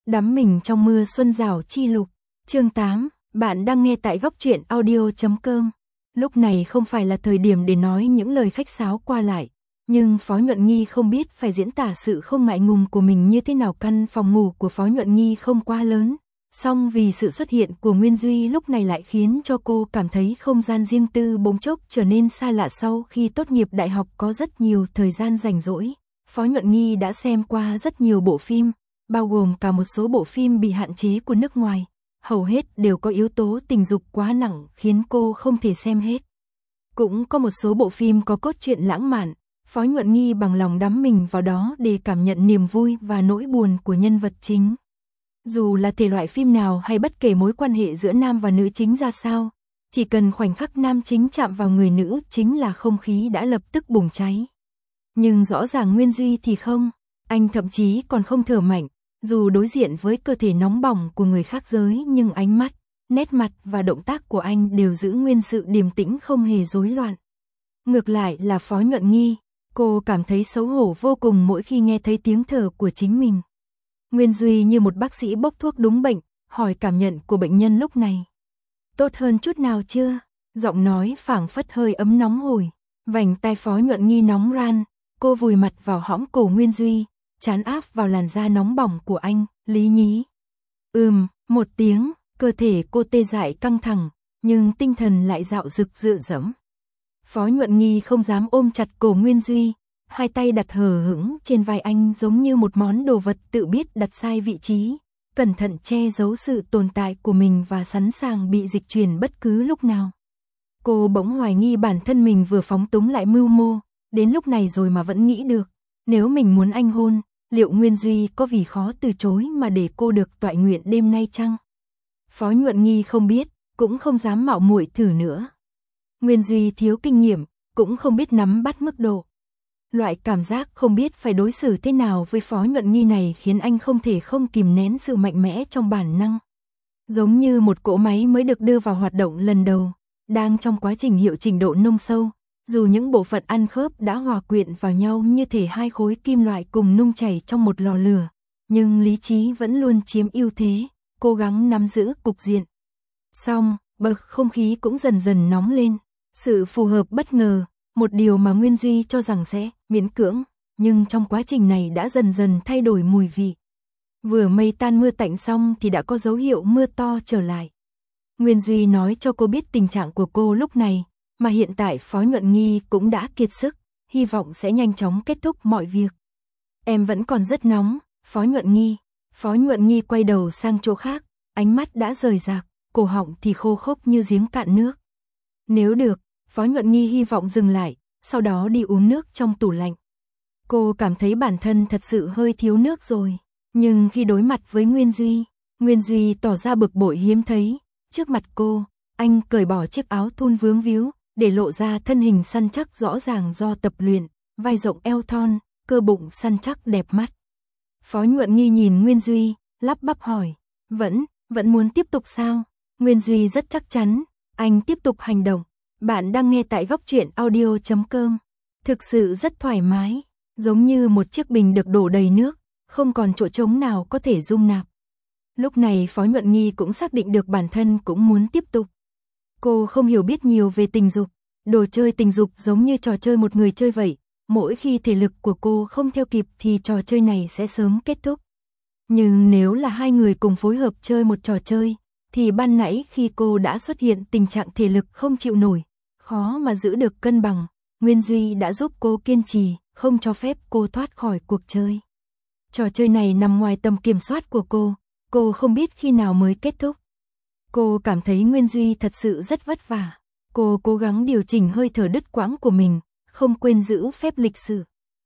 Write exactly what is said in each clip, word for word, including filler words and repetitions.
Đắm mình trong mưa xuân rào chi lục. Chương tám, bạn đang nghe tại góc truyện audio chấm com. Lúc này không phải là thời điểm để nói những lời khách sáo qua lại, nhưng Phó Nhuận Nghi không biết phải diễn tả sự không ngại ngùng của mình như thế nào. Căn phòng ngủ của Phó Nhuận Nghi không quá lớn, song vì sự xuất hiện của Nguyên Duy lúc này lại khiến cho cô cảm thấy không gian riêng tư bỗng chốc trở nên xa lạ. Sau khi tốt nghiệp đại học có rất nhiều thời gian rảnh rỗi, Phó Nhuận Nghi đã xem qua rất nhiều bộ phim, bao gồm cả một số bộ phim bị hạn chế của nước ngoài. Hầu hết đều có yếu tố tình dục quá nặng khiến cô không thể xem hết. Cũng có một số bộ phim có cốt truyện lãng mạn, Phó Nhuận Nghi bằng lòng đắm mình vào đó để cảm nhận niềm vui và nỗi buồn của nhân vật chính. Dù là thể loại phim nào hay bất kể mối quan hệ giữa nam và nữ chính ra sao, chỉ cần khoảnh khắc nam chính chạm vào người nữ chính là không khí đã lập tức bùng cháy. Nhưng rõ ràng Nguyên Duy thì không, anh thậm chí còn không thở mạnh. Dù đối diện với cơ thể nóng bỏng của người khác giới nhưng ánh mắt, nét mặt và động tác của anh đều giữ nguyên sự điềm tĩnh không hề rối loạn. Ngược lại là Phó Nhuận Nghi, cô cảm thấy xấu hổ vô cùng mỗi khi nghe thấy tiếng thở của chính mình. Nguyên Duy như một bác sĩ bốc thuốc đúng bệnh, hỏi cảm nhận của bệnh nhân lúc này. Tốt hơn chút nào chưa? Giọng nói phảng phất hơi ấm nóng hổi. Vành tai Phó Nhuận Nghi nóng ran, cô vùi mặt vào hõm cổ Nguyên Duy, chán áp vào làn da nóng bỏng của anh. Lý nhí. Ừm, một tiếng, cơ thể cô tê dại căng thẳng, nhưng tinh thần lại dạo dực dựa dẫm. Phó Nhuận Nghi không dám ôm chặt cổ Nguyên Duy, hai tay đặt hờ hững trên vai anh giống như một món đồ vật tự biết đặt sai vị trí, cẩn thận che giấu sự tồn tại của mình và sẵn sàng bị dịch chuyển bất cứ lúc nào. Cô bỗng hoài nghi bản thân mình vừa phóng túng lại mưu mô, đến lúc này rồi mà vẫn nghĩ được, nếu mình muốn anh hôn, liệu Nguyên Duy có vì khó từ chối mà để cô được toại nguyện đêm nay chăng? Phó Nhuận Nghi không biết, cũng không dám mạo muội thử nữa. Nguyên Duy thiếu kinh nghiệm, cũng không biết nắm bắt mức độ. Loại cảm giác không biết phải đối xử thế nào với Phó Nhuận Nghi này khiến anh không thể không kìm nén sự mạnh mẽ trong bản năng. Giống như một cỗ máy mới được đưa vào hoạt động lần đầu, đang trong quá trình hiệu chỉnh độ nông sâu. Dù những bộ phận ăn khớp đã hòa quyện vào nhau như thể hai khối kim loại cùng nung chảy trong một lò lửa, nhưng lý trí vẫn luôn chiếm ưu thế, cố gắng nắm giữ cục diện. Xong, bậc không khí cũng dần dần nóng lên, sự phù hợp bất ngờ, một điều mà Nguyên Duy cho rằng sẽ miễn cưỡng, nhưng trong quá trình này đã dần dần thay đổi mùi vị. Vừa mây tan mưa tạnh xong thì đã có dấu hiệu mưa to trở lại. Nguyên Duy nói cho cô biết tình trạng của cô lúc này, mà hiện tại Phó Nhuận Nghi cũng đã kiệt sức, hy vọng sẽ nhanh chóng kết thúc mọi việc. Em vẫn còn rất nóng, Phó Nhuận Nghi. Phó Nhuận Nghi quay đầu sang chỗ khác, ánh mắt đã rời rạc, cổ họng thì khô khốc như giếng cạn nước. Nếu được, Phó Nhuận Nghi hy vọng dừng lại, sau đó đi uống nước trong tủ lạnh. Cô cảm thấy bản thân thật sự hơi thiếu nước rồi, nhưng khi đối mặt với Nguyên Duy, Nguyên Duy tỏ ra bực bội hiếm thấy. Trước mặt cô, anh cởi bỏ chiếc áo thun vướng víu, để lộ ra thân hình săn chắc rõ ràng do tập luyện, vai rộng eo thon, cơ bụng săn chắc đẹp mắt. Phó Nhuận Nghi nhìn Nguyên Duy, lắp bắp hỏi, vẫn, vẫn muốn tiếp tục sao? Nguyên Duy rất chắc chắn, anh tiếp tục hành động. Bạn đang nghe tại góc truyện audio chấm com. Thực sự rất thoải mái, giống như một chiếc bình được đổ đầy nước, không còn chỗ trống nào có thể dung nạp. Lúc này Phó Nhuận Nghi cũng xác định được bản thân cũng muốn tiếp tục. Cô không hiểu biết nhiều về tình dục, đồ chơi tình dục giống như trò chơi một người chơi vậy, mỗi khi thể lực của cô không theo kịp thì trò chơi này sẽ sớm kết thúc. Nhưng nếu là hai người cùng phối hợp chơi một trò chơi, thì ban nãy khi cô đã xuất hiện tình trạng thể lực không chịu nổi, khó mà giữ được cân bằng, Nguyên Duy đã giúp cô kiên trì, không cho phép cô thoát khỏi cuộc chơi. Trò chơi này nằm ngoài tầm kiểm soát của cô, cô không biết khi nào mới kết thúc. Cô cảm thấy Nguyên Duy thật sự rất vất vả. Cô cố gắng điều chỉnh hơi thở đứt quãng của mình, không quên giữ phép lịch sự.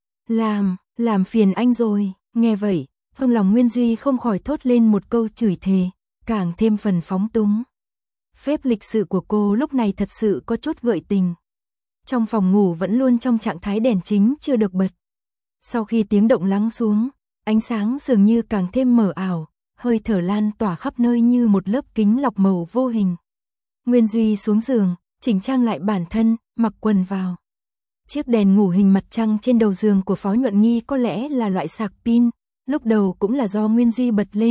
Làm, làm phiền anh rồi. Nghe vậy, trong lòng Nguyên Duy không khỏi thốt lên một câu chửi thề, càng thêm phần phóng túng. Phép lịch sự của cô lúc này thật sự có chút gợi tình. Trong phòng ngủ vẫn luôn trong trạng thái đèn chính chưa được bật. Sau khi tiếng động lắng xuống, ánh sáng dường như càng thêm mờ ảo, hơi thở lan tỏa khắp nơi như một lớp kính lọc màu vô hình. Nguyên Duy xuống giường, chỉnh trang lại bản thân, mặc quần vào. Chiếc đèn ngủ hình mặt trăng trên đầu giường của Phó Nhuận Nghi có lẽ là loại sạc pin, lúc đầu cũng là do Nguyên Duy bật lên,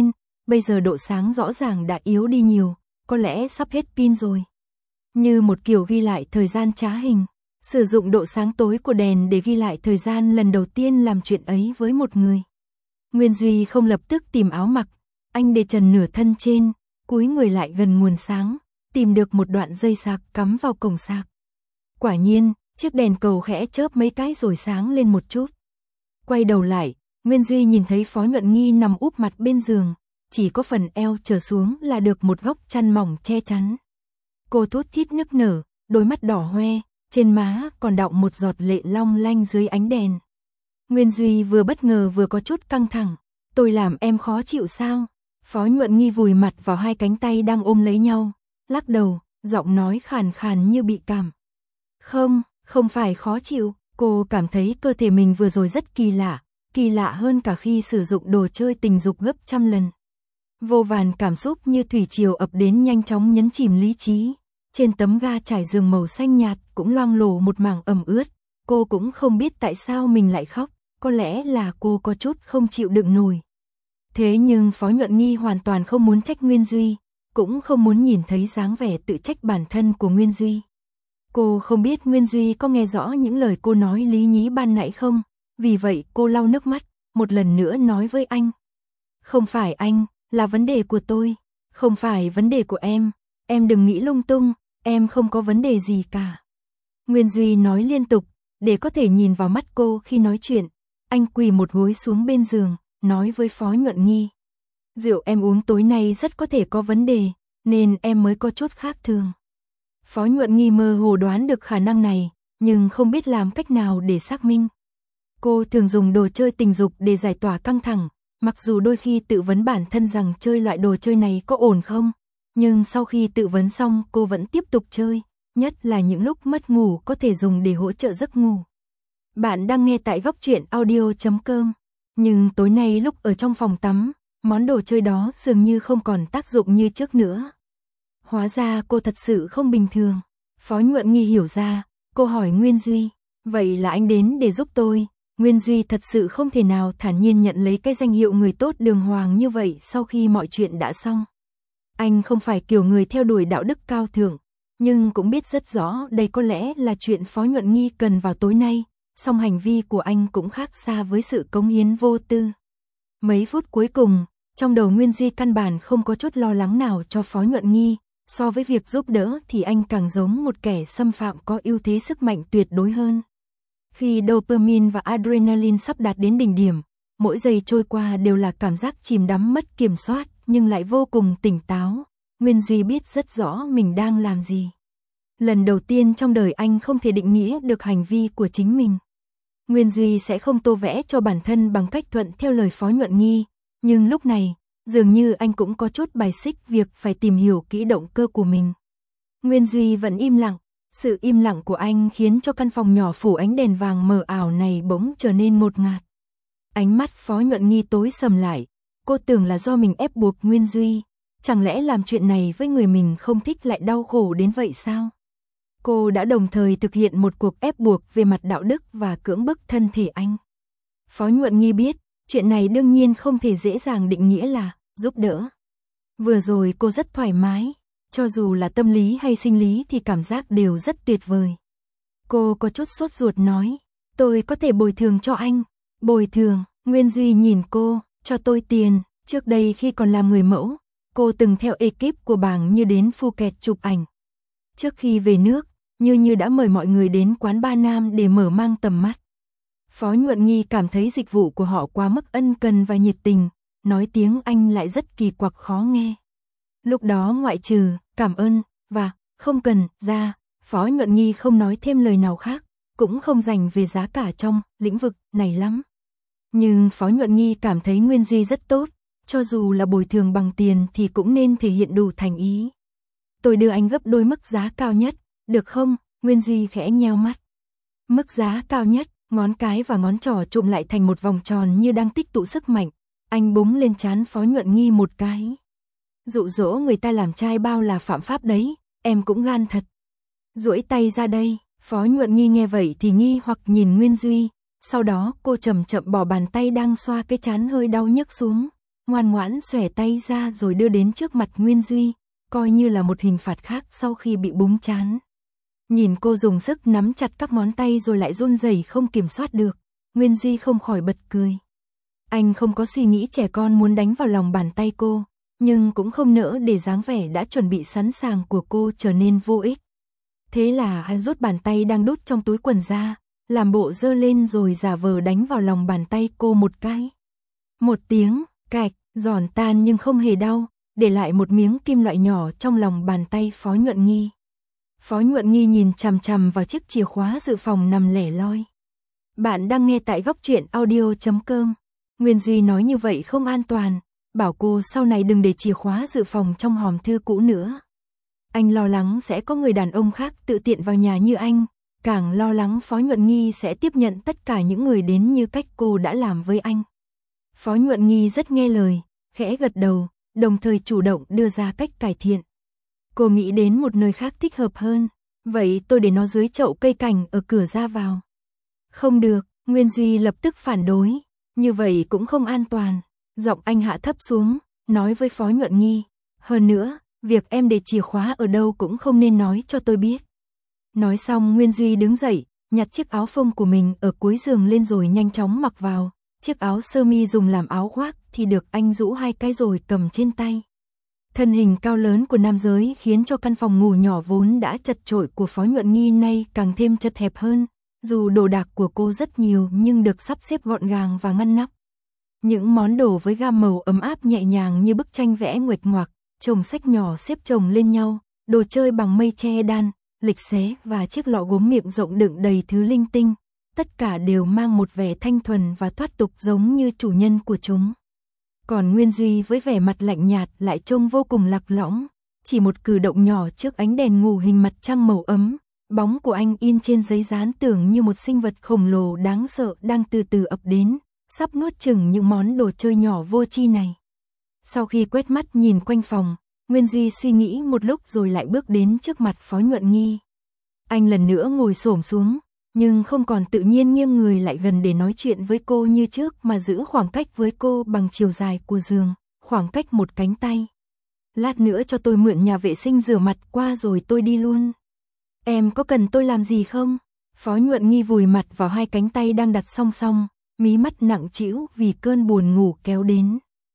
bây giờ độ sáng rõ ràng đã yếu đi nhiều, có lẽ sắp hết pin rồi. Như một kiểu ghi lại thời gian trá hình, sử dụng độ sáng tối của đèn để ghi lại thời gian lần đầu tiên làm chuyện ấy với một người. Nguyên Duy không lập tức tìm áo mặc, anh để trần nửa thân trên, cúi người lại gần nguồn sáng, tìm được một đoạn dây sạc cắm vào cổng sạc. Quả nhiên, chiếc đèn cầu khẽ chớp mấy cái rồi sáng lên một chút. Quay đầu lại, Nguyên Duy nhìn thấy Phó Nhuận Nghi nằm úp mặt bên giường, chỉ có phần eo trở xuống là được một góc chăn mỏng che chắn. Cô thút thít nức nở, đôi mắt đỏ hoe, trên má còn đọng một giọt lệ long lanh dưới ánh đèn. Nguyên Duy vừa bất ngờ vừa có chút căng thẳng. Tôi làm em khó chịu sao? Phó Nhuận Nghi vùi mặt vào hai cánh tay đang ôm lấy nhau, lắc đầu, giọng nói khàn khàn như bị cảm. Không, không phải khó chịu, cô cảm thấy cơ thể mình vừa rồi rất kỳ lạ, kỳ lạ hơn cả khi sử dụng đồ chơi tình dục gấp trăm lần. Vô vàn cảm xúc như thủy triều ập đến nhanh chóng nhấn chìm lý trí. Trên tấm ga trải giường màu xanh nhạt cũng loang lổ một mảng ẩm ướt. Cô cũng không biết tại sao mình lại khóc, có lẽ là cô có chút không chịu đựng nổi. Thế nhưng Phó Nhuận Nghi hoàn toàn không muốn trách Nguyên Duy, cũng không muốn nhìn thấy dáng vẻ tự trách bản thân của Nguyên Duy. Cô không biết Nguyên Duy có nghe rõ những lời cô nói lý nhí ban nãy không, vì vậy cô lau nước mắt, một lần nữa nói với anh. Không phải anh, là vấn đề của tôi, không phải vấn đề của em, em đừng nghĩ lung tung, em không có vấn đề gì cả. Nguyên Duy nói liên tục, để có thể nhìn vào mắt cô khi nói chuyện, anh quỳ một gối xuống bên giường, nói với Phó Nhuận Nghi. Rượu em uống tối nay rất có thể có vấn đề, nên em mới có chút khác thường. Phó Nhuận Nghi mơ hồ đoán được khả năng này, nhưng không biết làm cách nào để xác minh. Cô thường dùng đồ chơi tình dục để giải tỏa căng thẳng, mặc dù đôi khi tự vấn bản thân rằng chơi loại đồ chơi này có ổn không, nhưng sau khi tự vấn xong cô vẫn tiếp tục chơi, nhất là những lúc mất ngủ có thể dùng để hỗ trợ giấc ngủ. Bạn đang nghe tại góc truyện audio chấm com, nhưng tối nay lúc ở trong phòng tắm, món đồ chơi đó dường như không còn tác dụng như trước nữa. Hóa ra cô thật sự không bình thường. Phó Nhuận Nghi hiểu ra, cô hỏi Nguyên Duy, vậy là anh đến để giúp tôi. Nguyên Duy thật sự không thể nào thản nhiên nhận lấy cái danh hiệu người tốt đường hoàng như vậy sau khi mọi chuyện đã xong. Anh không phải kiểu người theo đuổi đạo đức cao thượng, nhưng cũng biết rất rõ đây có lẽ là chuyện Phó Nhuận Nghi cần vào tối nay, song hành vi của anh cũng khác xa với sự cống hiến vô tư. Mấy phút cuối cùng, trong đầu Nguyên Duy căn bản không có chút lo lắng nào cho Phó Nhuận Nghi, so với việc giúp đỡ thì anh càng giống một kẻ xâm phạm có ưu thế sức mạnh tuyệt đối hơn. Khi dopamine và adrenaline sắp đạt đến đỉnh điểm, mỗi giây trôi qua đều là cảm giác chìm đắm mất kiểm soát, nhưng lại vô cùng tỉnh táo. Nguyên Duy biết rất rõ mình đang làm gì. Lần đầu tiên trong đời anh không thể định nghĩa được hành vi của chính mình. Nguyên Duy sẽ không tô vẽ cho bản thân bằng cách thuận theo lời Phó Nhuận Nghi, nhưng lúc này, dường như anh cũng có chút bài xích việc phải tìm hiểu kỹ động cơ của mình. Nguyên Duy vẫn im lặng, sự im lặng của anh khiến cho căn phòng nhỏ phủ ánh đèn vàng mờ ảo này bỗng trở nên ngột ngạt. Ánh mắt Phó Nhuận Nghi tối sầm lại, cô tưởng là do mình ép buộc Nguyên Duy, chẳng lẽ làm chuyện này với người mình không thích lại đau khổ đến vậy sao? Cô đã đồng thời thực hiện một cuộc ép buộc về mặt đạo đức và cưỡng bức thân thể anh. Phó Nhuận Nghi biết, chuyện này đương nhiên không thể dễ dàng định nghĩa là giúp đỡ. Vừa rồi cô rất thoải mái, cho dù là tâm lý hay sinh lý thì cảm giác đều rất tuyệt vời. Cô có chút sốt ruột nói, tôi có thể bồi thường cho anh. Bồi thường? Nguyên Duy nhìn cô, cho tôi tiền. Trước đây khi còn làm người mẫu, cô từng theo ekip của Bàng Như đến Phuket chụp ảnh. Trước khi về nước, Như Như đã mời mọi người đến quán Ba Nam để mở mang tầm mắt. Phó Nhuận Nghi cảm thấy dịch vụ của họ quá mức ân cần và nhiệt tình, nói tiếng Anh lại rất kỳ quặc khó nghe. Lúc đó ngoại trừ cảm ơn và không cần ra, Phó Nhuận Nghi không nói thêm lời nào khác, cũng không dành về giá cả trong lĩnh vực này lắm. Nhưng Phó Nhuận Nghi cảm thấy Nguyên Duy rất tốt, cho dù là bồi thường bằng tiền thì cũng nên thể hiện đủ thành ý. Tôi đưa anh gấp đôi mức giá cao nhất, được không? Nguyên Duy khẽ nheo mắt. Mức giá cao nhất, ngón cái và ngón trỏ trụm lại thành một vòng tròn như đang tích tụ sức mạnh. Anh búng lên trán Phó Nhuận Nghi một cái. Dụ dỗ người ta làm trai bao là phạm pháp đấy, em cũng gan thật. Duỗi tay ra đây, Phó Nhuận Nghi nghe vậy thì nghi hoặc nhìn Nguyên Duy, sau đó cô chậm chậm bỏ bàn tay đang xoa cái trán hơi đau nhức xuống, ngoan ngoãn xòe tay ra rồi đưa đến trước mặt Nguyên Duy, coi như là một hình phạt khác sau khi bị búng trán. Nhìn cô dùng sức nắm chặt các ngón tay rồi lại run rẩy không kiểm soát được, Nguyên Duy không khỏi bật cười. Anh không có suy nghĩ trẻ con muốn đánh vào lòng bàn tay cô, nhưng cũng không nỡ để dáng vẻ đã chuẩn bị sẵn sàng của cô trở nên vô ích. Thế là anh rút bàn tay đang đút trong túi quần ra, làm bộ giơ lên rồi giả vờ đánh vào lòng bàn tay cô một cái. Một tiếng, cạch, giòn tan nhưng không hề đau, để lại một miếng kim loại nhỏ trong lòng bàn tay Phó Nhuận Nghi. Phó Nhuận Nghi nhìn chằm chằm vào chiếc chìa khóa dự phòng nằm lẻ loi. Bạn đang nghe tại góc truyện audio chấm com. Nguyên Duy nói như vậy không an toàn, bảo cô sau này đừng để chìa khóa dự phòng trong hòm thư cũ nữa. Anh lo lắng sẽ có người đàn ông khác tự tiện vào nhà như anh, càng lo lắng Phó Nhuận Nghi sẽ tiếp nhận tất cả những người đến như cách cô đã làm với anh. Phó Nhuận Nghi rất nghe lời, khẽ gật đầu, đồng thời chủ động đưa ra cách cải thiện. Cô nghĩ đến một nơi khác thích hợp hơn, vậy tôi để nó dưới chậu cây cảnh ở cửa ra vào. Không được, Nguyên Duy lập tức phản đối, như vậy cũng không an toàn. Giọng anh hạ thấp xuống, nói với Phó Nhuận Nghi, hơn nữa, việc em để chìa khóa ở đâu cũng không nên nói cho tôi biết. Nói xong Nguyên Duy đứng dậy, nhặt chiếc áo phông của mình ở cuối giường lên rồi nhanh chóng mặc vào. Chiếc áo sơ mi dùng làm áo khoác thì được anh rũ hai cái rồi cầm trên tay. Thân hình cao lớn của nam giới khiến cho căn phòng ngủ nhỏ vốn đã chật chội của Phó Nhuận Nghi nay càng thêm chật hẹp hơn. Dù đồ đạc của cô rất nhiều nhưng được sắp xếp gọn gàng và ngăn nắp. Những món đồ với gam màu ấm áp nhẹ nhàng như bức tranh vẽ nguệch ngoạc, chồng sách nhỏ xếp chồng lên nhau, đồ chơi bằng mây che đan, lịch xé và chiếc lọ gốm miệng rộng đựng đầy thứ linh tinh. Tất cả đều mang một vẻ thanh thuần và thoát tục giống như chủ nhân của chúng. Còn Nguyên Duy với vẻ mặt lạnh nhạt lại trông vô cùng lạc lõng, chỉ một cử động nhỏ trước ánh đèn ngủ hình mặt trăng màu ấm, bóng của anh in trên giấy dán tưởng như một sinh vật khổng lồ đáng sợ đang từ từ ập đến, sắp nuốt chửng những món đồ chơi nhỏ vô tri này. Sau khi quét mắt nhìn quanh phòng, Nguyên Duy suy nghĩ một lúc rồi lại bước đến trước mặt Phó Nhuận Nghi. Anh lần nữa ngồi xổm xuống, nhưng không còn tự nhiên nghiêng người lại gần để nói chuyện với cô như trước mà giữ khoảng cách với cô bằng chiều dài của giường, khoảng cách một cánh tay. Lát nữa cho tôi mượn nhà vệ sinh rửa mặt qua rồi tôi đi luôn. Em có cần tôi làm gì không? Phó Nhuận Nghi vùi mặt vào hai cánh tay đang đặt song song, mí mắt nặng trĩu vì cơn buồn ngủ kéo đến.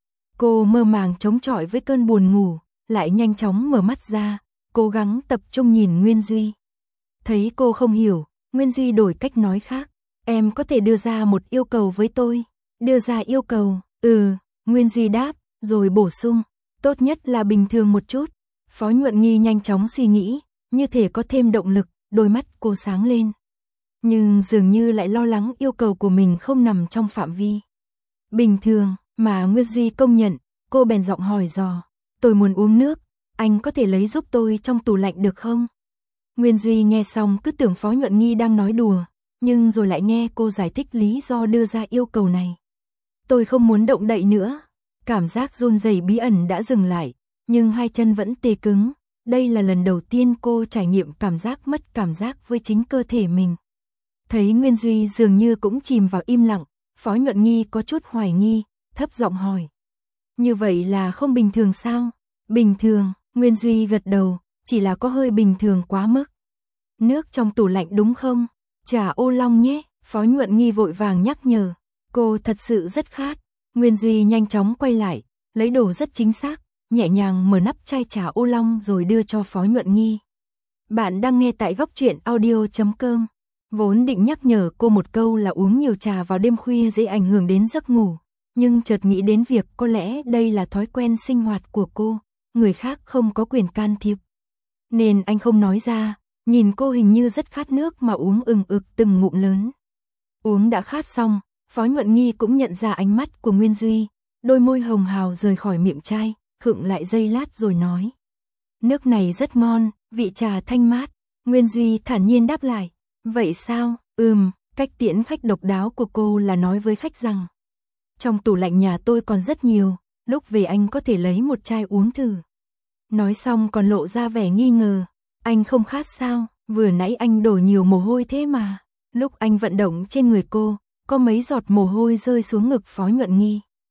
Cô mơ màng chống chọi với cơn buồn ngủ, lại nhanh chóng mở mắt ra, cố gắng tập trung nhìn Nguyên Duy. Thấy cô không hiểu, Nguyên Duy đổi cách nói khác. Em có thể đưa ra một yêu cầu với tôi. Đưa ra yêu cầu, ừ, Nguyên Duy đáp, rồi bổ sung, tốt nhất là bình thường một chút. Phó Nhuận Nghi nhanh chóng suy nghĩ, như thể có thêm động lực, đôi mắt cô sáng lên. Nhưng dường như lại lo lắng yêu cầu của mình không nằm trong phạm vi bình thường mà Nguyên Duy công nhận, cô bèn giọng hỏi dò, tôi muốn uống nước, anh có thể lấy giúp tôi trong tủ lạnh được không? Nguyên Duy nghe xong cứ tưởng Phó Nhuận Nghi đang nói đùa, nhưng rồi lại nghe cô giải thích lý do đưa ra yêu cầu này. Tôi không muốn động đậy nữa. Cảm giác run rẩy bí ẩn đã dừng lại, nhưng hai chân vẫn tê cứng. Đây là lần đầu tiên cô trải nghiệm cảm giác mất cảm giác với chính cơ thể mình. Thấy Nguyên Duy dường như cũng chìm vào im lặng, Phó Nhuận Nghi có chút hoài nghi, thấp giọng hỏi. Như vậy là không bình thường sao? Bình thường, Nguyên Duy gật đầu, chỉ là có hơi bình thường quá mức. Nước trong tủ lạnh đúng không? Trà ô long nhé, Phó Nhuận Nghi vội vàng nhắc nhở. Cô thật sự rất khát. Nguyên Duy nhanh chóng quay lại, lấy đồ rất chính xác, nhẹ nhàng mở nắp chai trà ô long rồi đưa cho Phó Nhuận Nghi. Bạn đang nghe tại góc truyện audio chấm com. Vốn định nhắc nhở cô một câu là uống nhiều trà vào đêm khuya dễ ảnh hưởng đến giấc ngủ, nhưng chợt nghĩ đến việc có lẽ đây là thói quen sinh hoạt của cô, người khác không có quyền can thiệp. Nên anh không nói ra, nhìn cô hình như rất khát nước mà uống ừng ực từng ngụm lớn. Uống đã khát xong, Phó Nhuận Nghi cũng nhận ra ánh mắt của Nguyên Duy, đôi môi hồng hào rời khỏi miệng chai, khựng lại giây lát rồi nói. Nước này rất ngon, vị trà thanh mát. Nguyên Duy thản nhiên đáp lại. Vậy sao? Ừm, cách tiễn khách độc đáo của cô là nói với khách rằng. Trong tủ lạnh nhà tôi còn rất nhiều, lúc về anh có thể lấy một chai uống thử. Nói xong còn lộ ra vẻ nghi ngờ. Anh không khát sao? Vừa nãy anh đổ nhiều mồ hôi thế mà. Lúc anh vận động trên người cô, có mấy giọt mồ hôi rơi xuống ngực Phó Nhuận Nghi.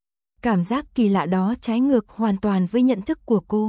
Cảm giác kỳ lạ đó trái ngược hoàn toàn với nhận thức của cô.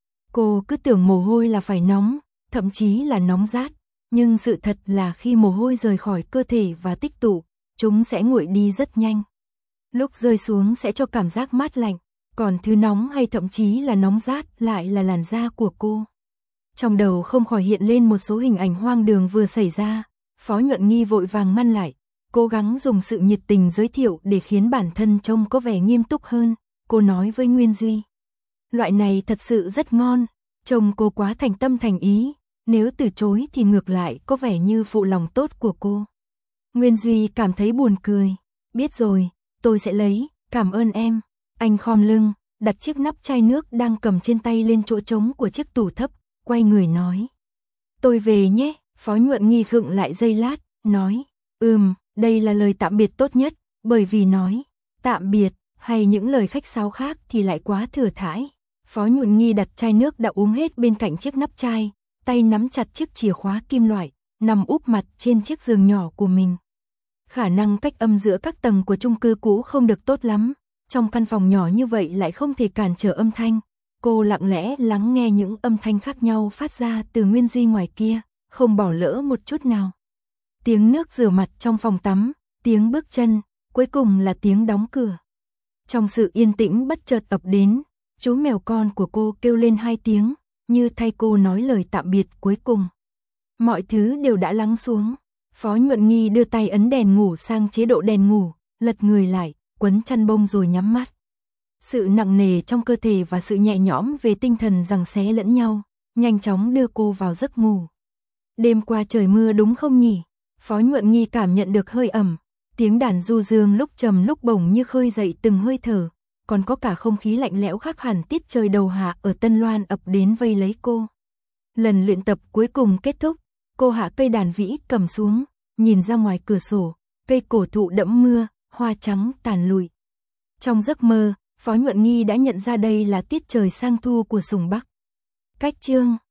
Cô cứ tưởng mồ hôi là phải nóng, thậm chí là nóng rát, nhưng sự thật là khi mồ hôi rời khỏi cơ thể và tích tụ, chúng sẽ nguội đi rất nhanh. Lúc rơi xuống sẽ cho cảm giác mát lạnh, còn thứ nóng hay thậm chí là nóng rát lại là làn da của cô. Trong đầu không khỏi hiện lên một số hình ảnh hoang đường vừa xảy ra, Phó Nhuận Nghi vội vàng ngăn lại, cố gắng dùng sự nhiệt tình giới thiệu để khiến bản thân trông có vẻ nghiêm túc hơn. Cô nói với Nguyên Duy, loại này thật sự rất ngon, trông cô quá thành tâm thành ý, nếu từ chối thì ngược lại có vẻ như phụ lòng tốt của cô. Nguyên Duy cảm thấy buồn cười, biết rồi, tôi sẽ lấy, cảm ơn em. Anh khom lưng, đặt chiếc nắp chai nước đang cầm trên tay lên chỗ trống của chiếc tủ thấp, quay người nói. Tôi về nhé. Phó Nhuận Nghi khựng lại giây lát, nói, ừm, đây là lời tạm biệt tốt nhất, bởi vì nói, tạm biệt, hay những lời khách sáo khác thì lại quá thừa thãi. Phó Nhuận Nghi đặt chai nước đã uống hết bên cạnh chiếc nắp chai, tay nắm chặt chiếc chìa khóa kim loại, nằm úp mặt trên chiếc giường nhỏ của mình. Khả năng cách âm giữa các tầng của chung cư cũ không được tốt lắm, trong căn phòng nhỏ như vậy lại không thể cản trở âm thanh. Cô lặng lẽ lắng nghe những âm thanh khác nhau phát ra từ Nguyên Duy ngoài kia, không bỏ lỡ một chút nào. Tiếng nước rửa mặt trong phòng tắm, tiếng bước chân, cuối cùng là tiếng đóng cửa. Trong sự yên tĩnh bất chợt ập đến, chú mèo con của cô kêu lên hai tiếng, như thay cô nói lời tạm biệt cuối cùng. Mọi thứ đều đã lắng xuống. Phó Nhuận Nghi đưa tay ấn đèn ngủ sang chế độ đèn ngủ, lật người lại, quấn chăn bông rồi nhắm mắt. Sự nặng nề trong cơ thể và sự nhẹ nhõm về tinh thần giằng xé lẫn nhau, nhanh chóng đưa cô vào giấc ngủ. Đêm qua trời mưa đúng không nhỉ? Phó Nhuận Nghi cảm nhận được hơi ẩm, tiếng đàn du dương lúc trầm lúc bổng như khơi dậy từng hơi thở, còn có cả không khí lạnh lẽo khác hẳn tiết trời đầu hạ ở Tân Loan ập đến vây lấy cô. Lần luyện tập cuối cùng kết thúc, cô hạ cây đàn vĩ cầm xuống, nhìn ra ngoài cửa sổ, cây cổ thụ đẫm mưa, hoa trắng tàn lụi. Trong giấc mơ, Phó Nhuận Nghi đã nhận ra đây là tiết trời sang thu của Sùng Bắc. Cách chương